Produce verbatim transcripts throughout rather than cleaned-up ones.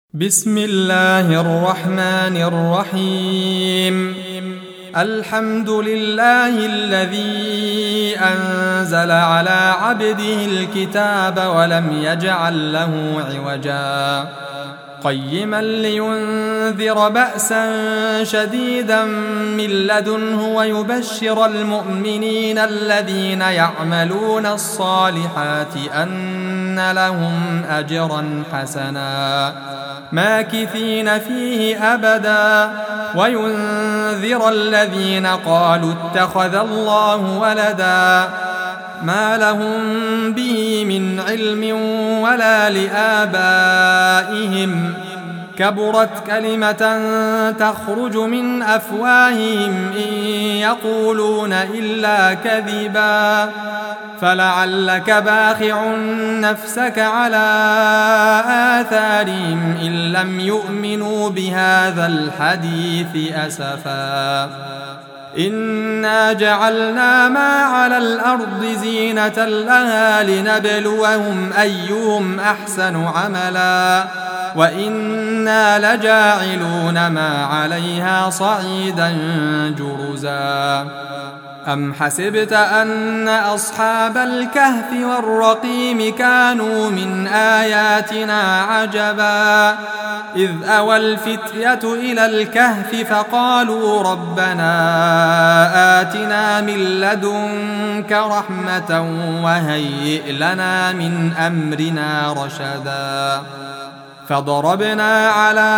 بسم الله الرحمن الرحيم. الحمد لله الذي أنزل على عبده الكتاب ولم يجعل له عوجا قيما لينذر بأسا شديدا من لدنه ويبشر المؤمنين الذين يعملون الصالحات أن لهم أجرا حسنا ماكثين فيه أبدا وينذر الذين قالوا اتخذ الله ولدا ما لهم به من علم ولا لآبائهم كبرت كلمة تخرج من أفواههم إن يقولون إلا كذبا فلعلك باخع نفسك على آثارهم إن لم يؤمنوا بهذا الحديث أسفا إنا جعلنا ما على الأرض زينة لها لنبلوهم أيهم أحسن عملا وإنا لجاعلون ما عليها صعيدا جرزا أم حسبت أن أصحاب الكهف والرقيم كانوا من آياتنا عجبا إذ أوى الفتية إلى الكهف فقالوا ربنا آتنا من لدنك رحمة وهيئ لنا من أمرنا رشدا فضربنا على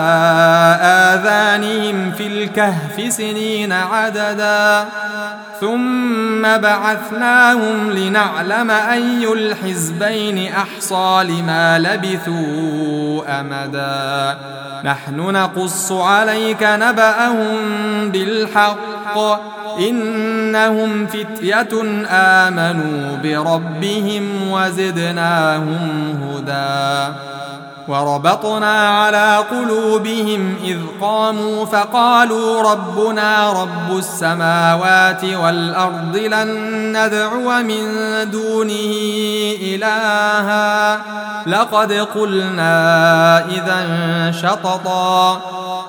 آذانهم في الكهف سنين عددا ثم بعثناهم لنعلم أي الحزبين أحصى لما لبثوا أمدا نحن نقص عليك نبأهم بالحق إنهم فتية آمنوا بربهم وزدناهم هدى وربطنا على قلوبهم إذ قاموا فقالوا ربنا رب السماوات والأرض لن ندعو من دونه إلها لقد قلنا إذا شططا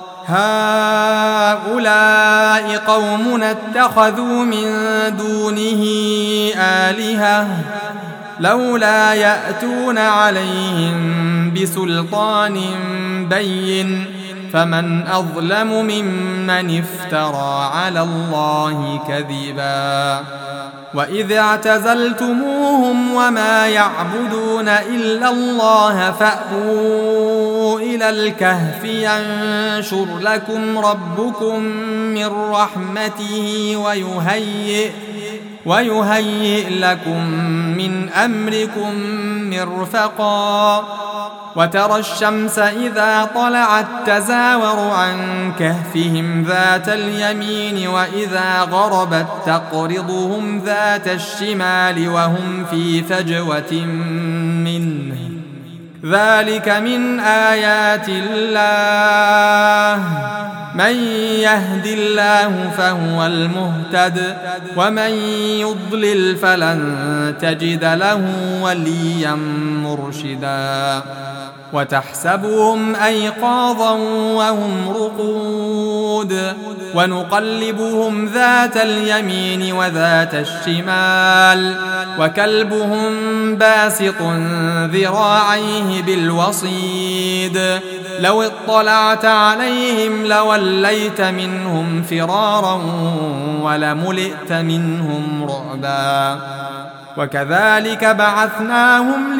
هؤلاء قومنا اتخذوا من دونه آلهة لولا يأتون عليهم بسلطان بين فمن أظلم ممن افترى على الله كذبا وإذ اعتزلتموهم وما يعبدون إلا الله فأووا إلى الكهف ينشر لكم ربكم من رحمته ويهيئ ويهيئ لكم من أمركم مرفقا وترى الشمس إذا طلعت تزاور عن كهفهم ذات اليمين وإذا غربت تقرضهم ذات الشمال وهم في فجوة منه ذلك من آيات الله من يهد الله فهو المهتد ومن يضلل فلن تجد له وليا مرشدا وتحسبهم أيقاظا وهم رقود ونقلبهم ذات اليمين وذات الشمال وكلبهم باسط ذراعيه بالوصيد لو اطلعت عليهم لوليت منهم فرارا ولملئت منهم رعبا وكذلك بعثناهم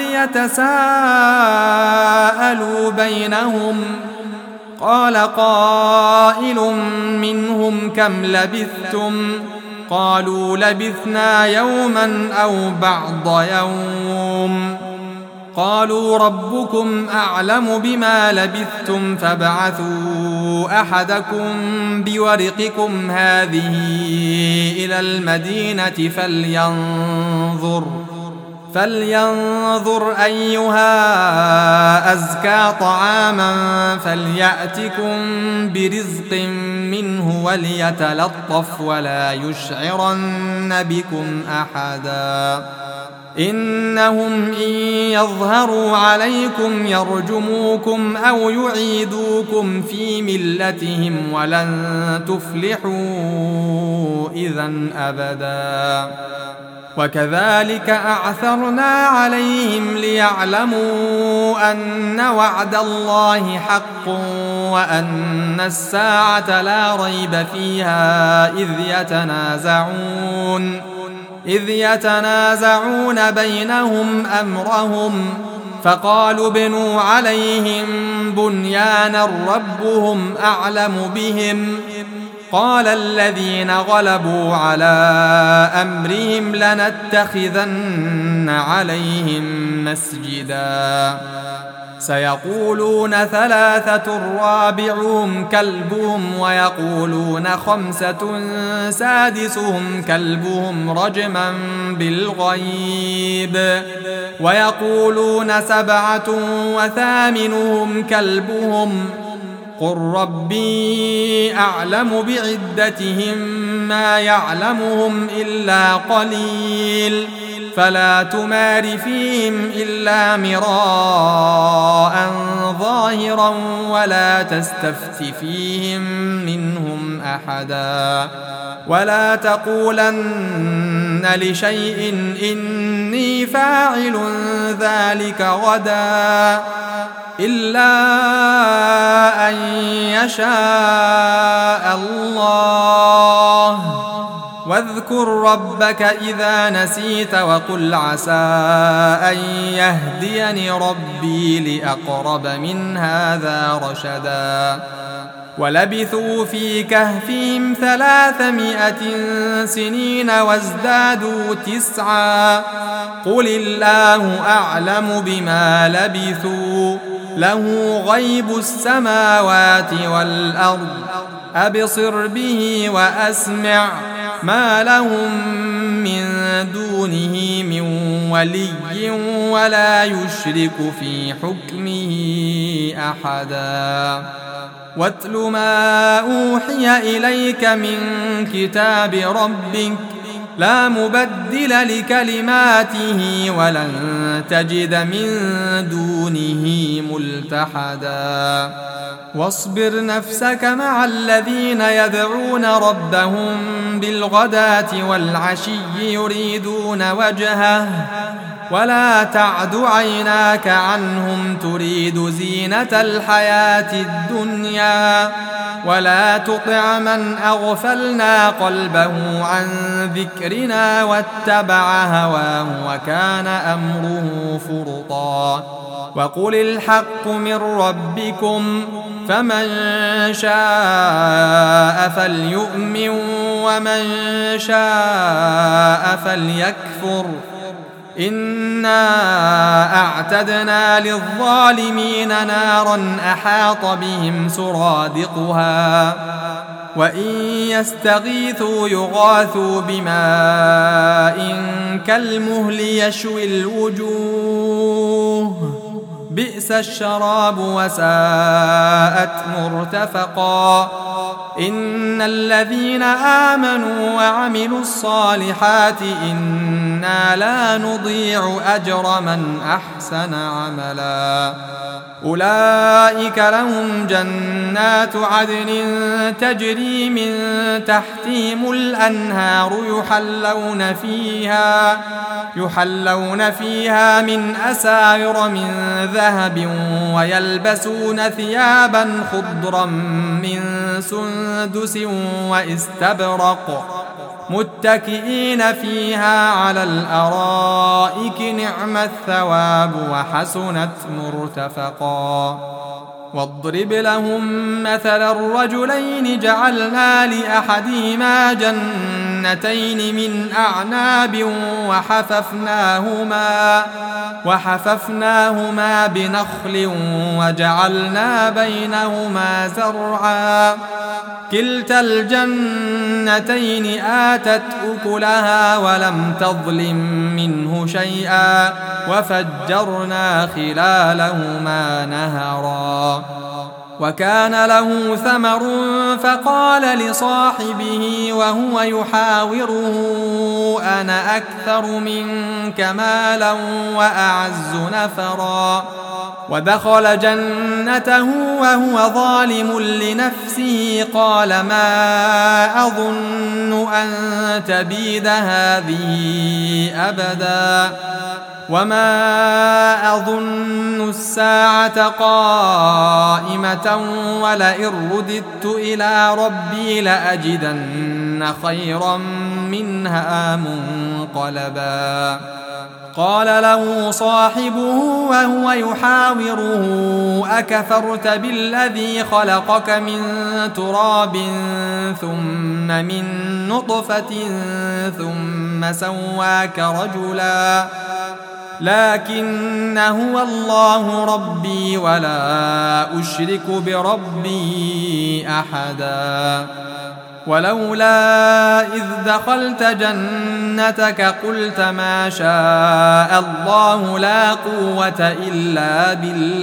ليتساءلوا بينهم قال قائل منهم كم لبثتم قالوا لبثنا يوما أو بعض يوم قالوا ربكم أعلم بما لبثتم فابعثوا أحدكم بورقكم هذه إلى المدينة فلينظر فلينظر أيها أزكى طعاما فليأتكم برزق منه وليتلطف ولا يشعرن بكم أحدا إنهم إن يظهروا عليكم يرجموكم أو يعيدوكم في ملتهم ولن تفلحوا إذن أبدا. وكذلك أعثرنا عليهم ليعلموا أن وعد الله حق وأن الساعة لا ريب فيها إذ يتنازعون إذ يتنازعون بينهم أمرهم فقالوا ابنوا عليهم بنيانا ربهم أعلم بهم قال الذين غلبوا على أمرهم لنتخذن عليهم مسجدا سيقولون ثلاثة رابعهم كلبهم ويقولون خمسة سادسهم كلبهم رجما بالغيب ويقولون سبعة وثامنهم كلبهم قل ربي أعلم بعدتهم ما يعلمهم إلا قليل فلا تمار فيهم إلا مراء ظاهرا ولا تستفت فيهم منهم أحدا ولا تقولن لشيء إني فاعل ذلك غدا إلا أن يشاء الله واذكر ربك إذا نسيت وقل عسى أن يهديني ربي لأقرب من هذا رشدا ولبثوا في كهفهم ثلاثمائة سنين وازدادوا تسعا قل الله أعلم بما لبثوا له غيب السماوات والأرض أبصر به وأسمع ما لهم من دونه من ولي ولا يشرك في حكمه أحدا واتل ما أوحي إليك من كتاب ربك لا مبدل لكلماته ولن تجد من دونه ملتحدا واصبر نفسك مع الذين يدعون ربهم بالغداة والعشي يريدون وجهه ولا تعد عيناك عنهم تريد زينة الحياة الدنيا ولا تطع من أغفلنا قلبه عن ذكرنا واتبع هواه وكان أمره فرطا وقل الحق من ربكم فمن شاء فليؤمن ومن شاء فليكفر إنا أعتدنا للظالمين نارا أحاط بهم سرادقها وإن يستغيثوا يغاثوا بماء كالمهل يشوي الوجوه بئس الشراب وساءت مرتفقا إن الذين آمنوا وعملوا الصالحات إنا لا نضيع أجر من أحسن عملا أولئك لهم جنات عدن تجري من تحتهم الأنهار يحلون فيها يحلون فيها من أساور من ذهب ويلبسون ثيابا خضرا من سندس واستبرق متكئين فيها على الأرائك نعم الثواب وحسنت مرتفقا واضرب لهم مثل الرجلين جعلنا لأحدهما جنتين من أعناب وحففناهما وحففناهما بنخل وجعلنا بينهما زرعا كلتا الجنتين آتت أكلها ولم تظلم منه شيئا وفجرنا خلالهما نهرا وكان له ثمر فقال لصاحبه وهو يحاوره أنا أكثر منك مالا وأعز نفرا ودخل جنته وهو ظالم لنفسه قال ما أظن أن تبيد هذه أبدا وما أظن الساعة قائمة ولئن رددت إلى ربي لأجدن خيرا منها منقلبا قال له صاحبه وهو يحاوره أكفرت بالذي خلقك من تراب ثم من نطفة ثم سواك رجلا لكن هو الله ربي ولا أشرك بربي أحدا ولولا إذ دخلت جنتك قلت ما شاء الله لا قوة إلا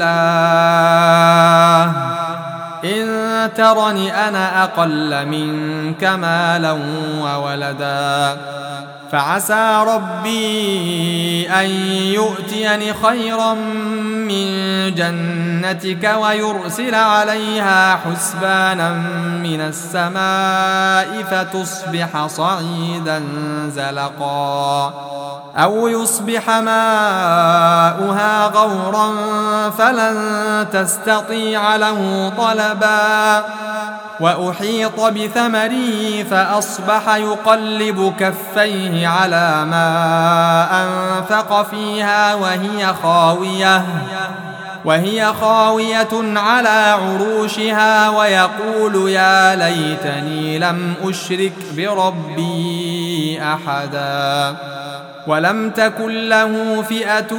بالله إن ترني أنا أقل منك مالا وولدا فعسى ربي أن يؤتيني خيرا من جنتك ويرسل عليها حسبانا من السماء فتصبح صعيدا زلقا أو يصبح ماؤها غورا فلن تستطيع له طلبا وأحيط بثمره فأصبح يقلب كفيه على ما أنفق فيها وهي خاوية وهي خاوية على عروشها ويقول يا ليتني لم أشرك بربي أحدا ولم تكن له فئة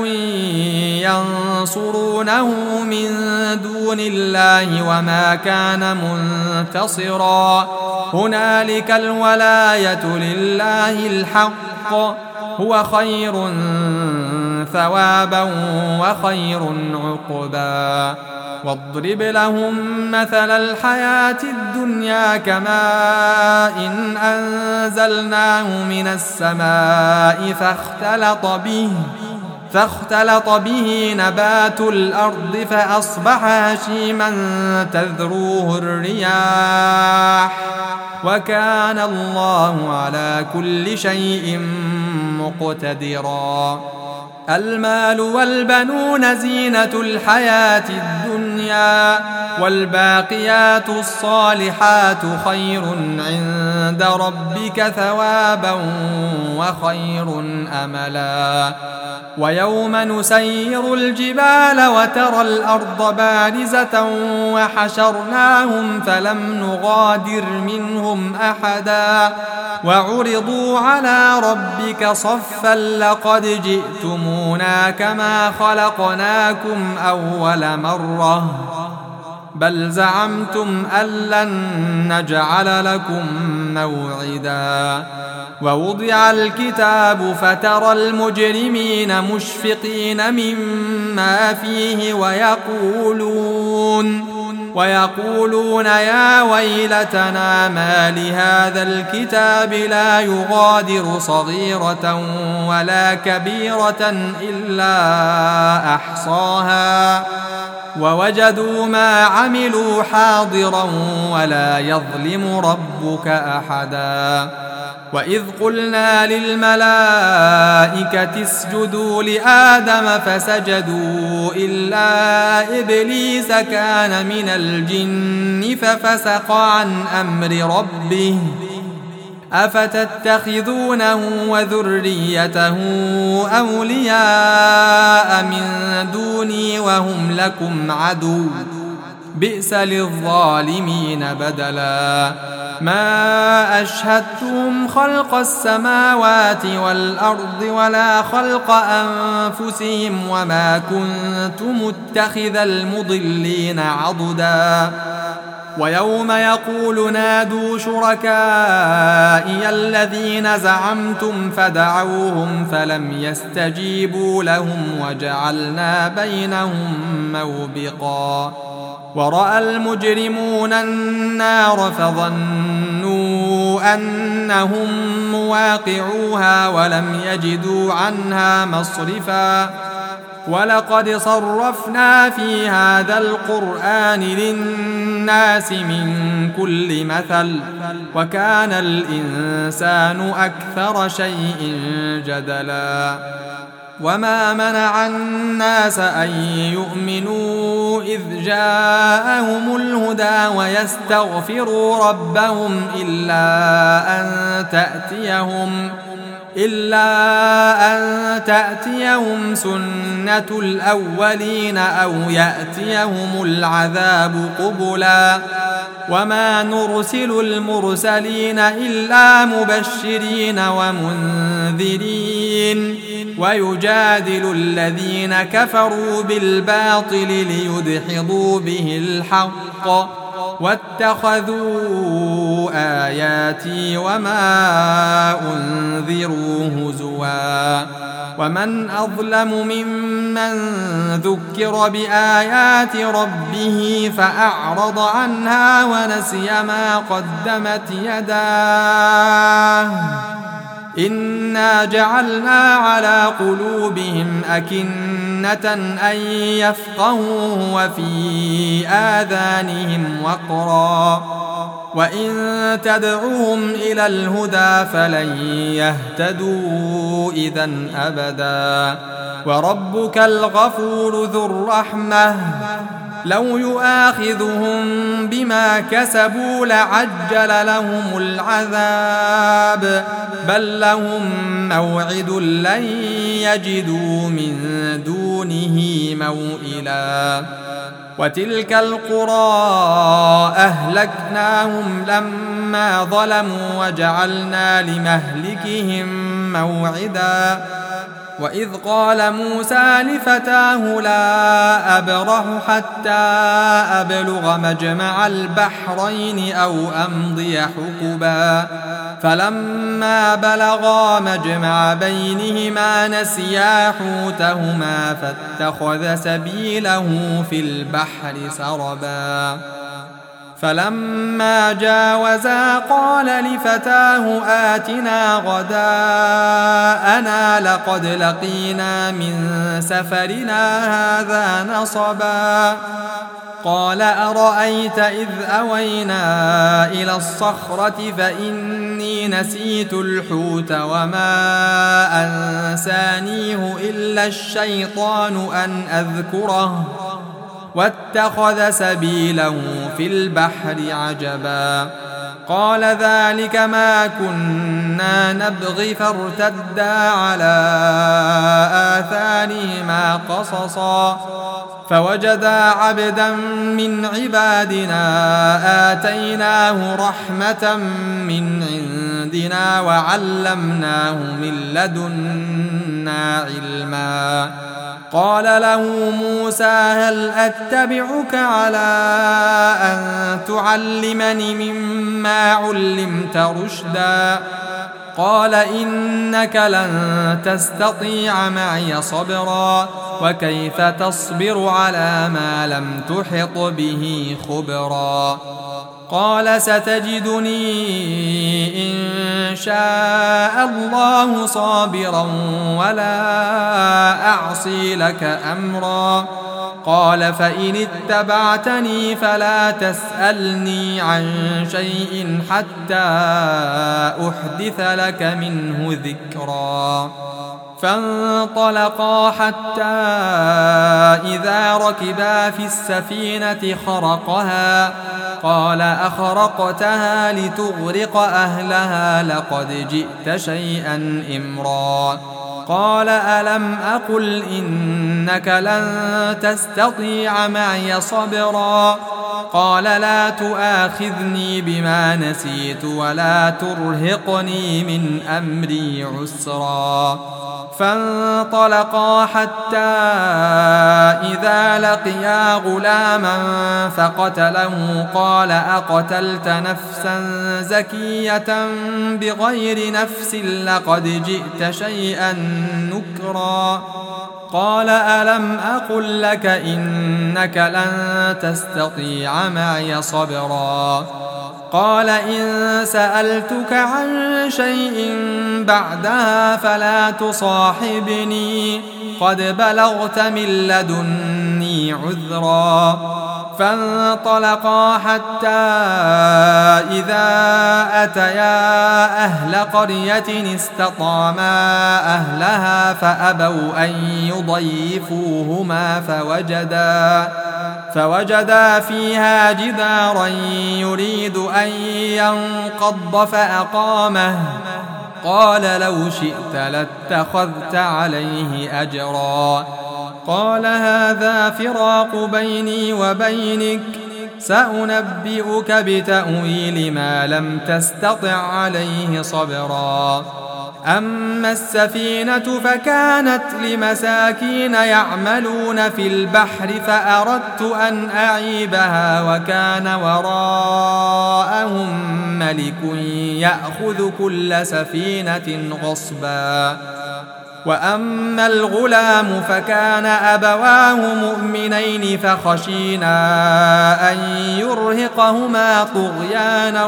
ينصرونه من دون الله وما كان منتصرا هنالك الولاية لله الحق هو خير ثوابا وخير عقبا واضرب لهم مثل الحياة الدنيا كماء إن أنزلناه من السماء فاختلط به فاختلط به نبات الأرض فأصبح هشيما تذروه الرياح وكان الله على كل شيء مقتدرا المال والبنون زينة الحياة الدنيا والباقيات الصالحات خير عند ربك ثوابا وخير أملا ويوم نسير الجبال وترى الأرض بارزة وحشرناهم فلم نغادر منهم أحدا وعرضوا على ربك صفا لقد جئتمونا كما خلقناكم أول مرة بل زعمتم أن لن نجعل لكم موعدا ووضع الكتاب فترى المجرمين مشفقين مما فيه ويقولون ويقولون يا ويلتنا ما لهذا الكتاب لا يغادر صغيرة ولا كبيرة إلا أحصاها ووجدوا ما عملوا حاضرا ولا يظلم ربك أحدا وإذ قلنا للملائكة اسجدوا لآدم فسجدوا إلا إبليس كان من الجن ففسق عن أمر ربه أفتتخذونه وذريته أولياء من دوني وهم لكم عدو بئس للظالمين بدلا ما أشهدتهم خلق السماوات والأرض ولا خلق أنفسهم وما كنت متخذ المضلين عضدا ويوم يقول نادوا شركائي الذين زعمتم فدعوهم فلم يستجيبوا لهم وجعلنا بينهم موبقا ورأى المجرمون النار فظنوا أنهم مواقعوها ولم يجدوا عنها مصرفا ولقد صرفنا في هذا القرآن للناس من كل مثل وكان الإنسان أكثر شيء جدلا وما منع الناس أن يؤمنوا إذ جاءهم الهدى ويستغفروا ربهم إلا أن تأتيهم إلا أن تأتيهم سنة الأولين أو يأتيهم العذاب قبلا وما نرسل المرسلين إلا مبشرين ومنذرين ويجادل الذين كفروا بالباطل ليدحضوا به الحق واتخذوا آياتي وما أنذروا هزوا ومن أظلم ممن ذكر بآيات ربه فأعرض عنها ونسي ما قدمت يداه إنا جعلنا على قلوبهم أكنة أن يفقهوه وفي آذانهم وقرا وإن تدعوهم إلى الهدى فلن يهتدوا إذن أبدا وربك الغفور ذو الرحمة لو يؤاخذهم بما كسبوا لعجل لهم العذاب بل لهم موعد لن يجدوا من دونه موئلا وتلك القرى أهلكناهم لما ظلموا وجعلنا لمهلكهم موعدا وإذ قال موسى لفتاه لا أبرح حتى أبلغ مجمع البحرين أو أمضي حقبا فلما بلغا مجمع بينهما نسيا حوتهما فاتخذ سبيله في البحر سربا فلما جاوزا قال لفتاه آتنا غداءنا لقد لقينا من سفرنا هذا نصبا قال أرأيت إذ أوينا إلى الصخرة فإني نسيت الحوت وما أنسانيه إلا الشيطان أن أذكره واتخذ سبيله في البحر عجبا قال ذلك ما كنا نبغي فارتدا على آثارهما قصصا فوجدا عبدا من عبادنا آتيناه رحمة من عندنا وعلمناه من لدنا علما قال له موسى هل أتبعك على أن تعلمني مما علمت رشدا قال إنك لن تستطيع معي صبرا وكيف تصبر على ما لم تحط به خبرا قال ستجدني إن شاء الله صابرا ولا أعصي لك أمرا قال فإن اتبعتني فلا تسألني عن شيء حتى أحدث لك منه ذكرا فانطلقا حتى إذا ركبا في السفينة خرقها قال أخرقتها لتغرق أهلها لقد جئت شيئا إمرا قال ألم أقل إنك لن تستطيع معي صبرا قال لا تؤاخذني بما نسيت ولا ترهقني من أمري عسرا فانطلقا حتى إذا لقيا غلاما فقتله قال أقتلت نفسا زكية بغير نفس لقد جئت شيئا نكرا قال ألم أقل لك إنك لن تستطيع معي صبرا قال إن سألتك عن شيء بعدها فلا تصاحبني قد بلغت من لدني عذرا فانطلقا حتى إذا أتيا أهل قرية استطعما أهلها فأبوا أن يضيفوهما فوجدا فوجدا فيها جدارا يريد أن ينقض فأقامه قال لو شئت لاتخذت عليه أجرا قال هذا فراق بيني وبينك سأنبئك بتأويل ما لم تستطع عليه صبرا أما السفينة فكانت لمساكين يعملون في البحر فأردت أن أعيبها وكان وراءهم ملك يأخذ كل سفينة غصبا وأما الغلام فكان أبواه مؤمنين فخشينا أن يرهقهما طغيانا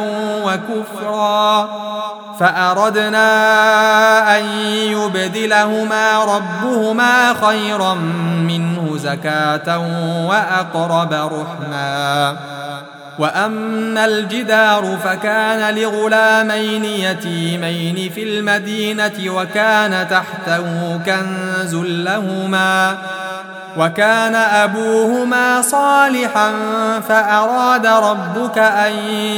وكفرا فأردنا أن يبدلهما ربهما خيرا منه زكاة وأقرب رحما وأما الجدار فكان لغلامين يتيمين في المدينة وكان تحته كنز لهما وكان أبوهما صالحا فأراد ربك أن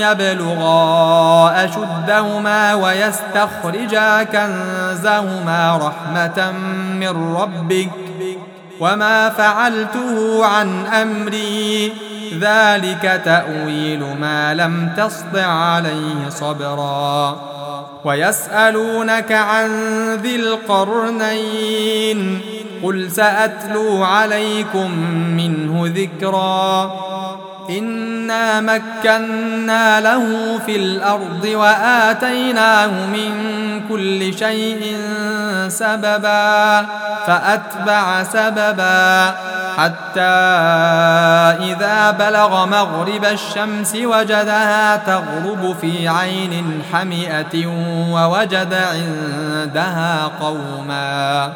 يبلغا أشدهما ويستخرجا كنزهما رحمة من ربك وما فعلته عن أمري ذلك تأويل ما لم تسطع عليه صبرا ويسألونك عن ذي القرنين قل سأتلو عليكم منه ذكرا إنا مكنا له في الأرض وآتيناه من كل شيء سببا فأتبع سببا حتى إذا بلغ مغرب الشمس وجدها تغرب في عين حمئة ووجد عندها قوما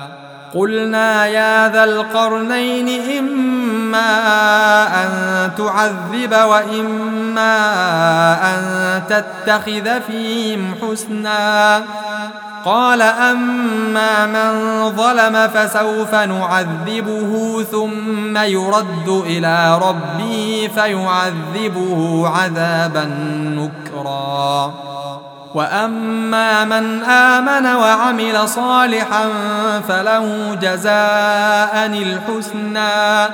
قلنا يا ذا القرنين إما أن تعذب وإما أن تتخذ فيهم حسنا قال أما من ظلم فسوف نعذبه ثم يرد إلى ربه فيعذبه عذابا نكرا وأما من آمن وعمل صالحا فله جزاء الحسنى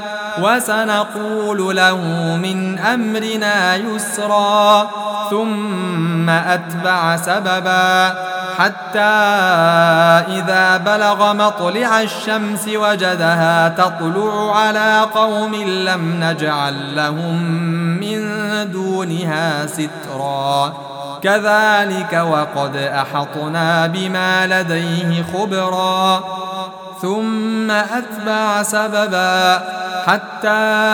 وسنقول له من أمرنا يسرا ثم أتبع سببا حتى إذا بلغ مطلع الشمس وجدها تطلع على قوم لم نجعل لهم من دونها سترا كذلك وقد أحطنا بما لديه خبرا ثم أتبع سببا حتى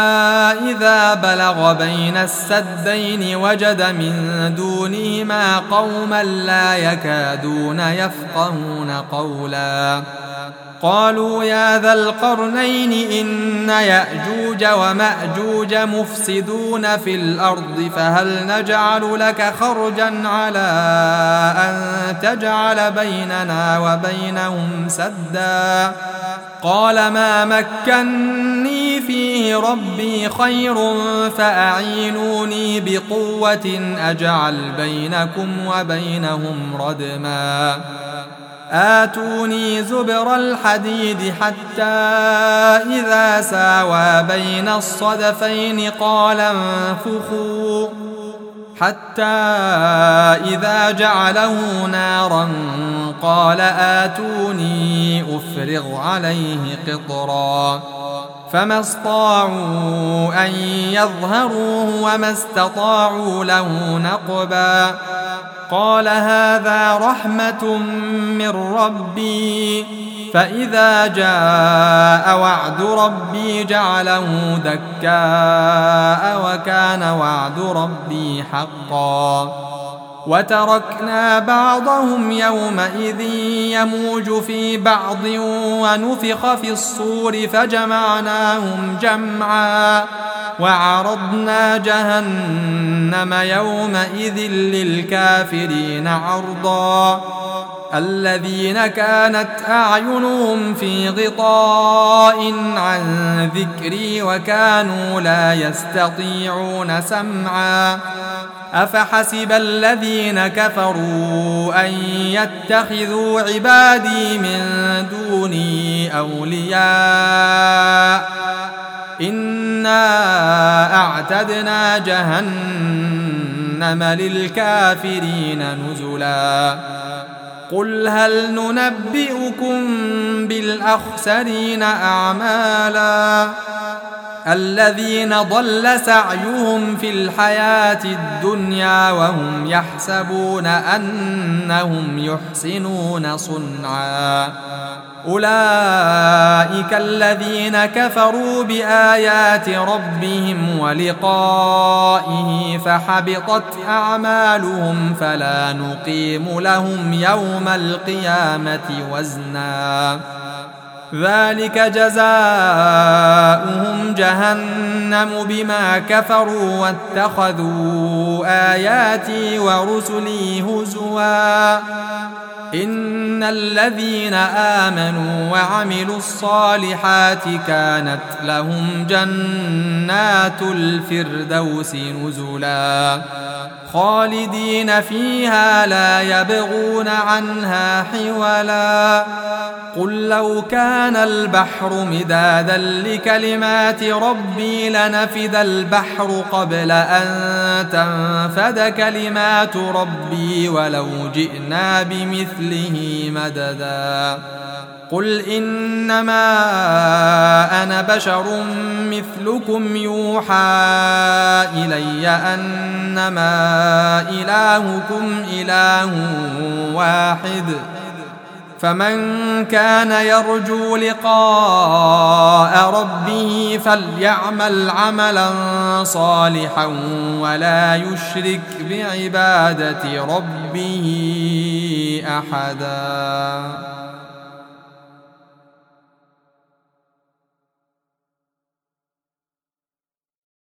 إذا بلغ بين السدين وجد من دونهما قوما لا يكادون يفقهون قولا قالوا يا ذا القرنين إن يأجوج ومأجوج مفسدون في الأرض فهل نجعل لك خرجا على أن تجعل بيننا وبينهم سدا قال ما مكني فيه ربي خير فأعينوني بقوة أجعل بينكم وبينهم ردما آتوني زبر الحديد حتى إذا ساوى بين الصدفين قال انفخوا حتى إذا جعله نارا قال آتوني أفرغ عليه قطرا فما استطاعوا أن يظهروه وما استطاعوا له نقبا قال هذا رحمة من ربي فإذا جاء وعد ربي جعله دكاء وكان وعد ربي حقا وتركنا بعضهم يومئذ يموج في بعض ونفخ في الصور فجمعناهم جمعا وعرضنا جهنم يومئذ للكافرين عرضا الذين كانت أعينهم في غطاء عن ذكري وكانوا لا يستطيعون سمعا أفحسب الذين كفروا أن يتخذوا عبادي من دوني أولياء إنا أعتدنا جهنم للكافرين نزلا قل هل ننبئكم بالأخسرين أعمالا الذين ضل سعيهم في الحياة الدنيا وهم يحسبون أنهم يحسنون صنعا أولئك الذين كفروا بآيات ربهم ولقائه فحبطت أعمالهم فلا نقيم لهم يوم القيامة وزنا ذلك جزاؤهم جهنم بما كفروا واتخذوا آياتي ورسلي هزوا إن الذين آمنوا وعملوا الصالحات كانت لهم جنات الفردوس نزلا خالدين فيها لا يبغون عنها حولا قل لو كان البحر مدادا لكلمات ربي لنفد البحر قبل أن تنفد كلمات ربي ولو جئنا بمثله مددا قل إنما أنا بشر مثلكم يوحى إلي أنما إلهكم إله واحد فمن كان يرجو لقاء ربه فليعمل عملا صالحا ولا يشرك بعبادة ربه أحدا.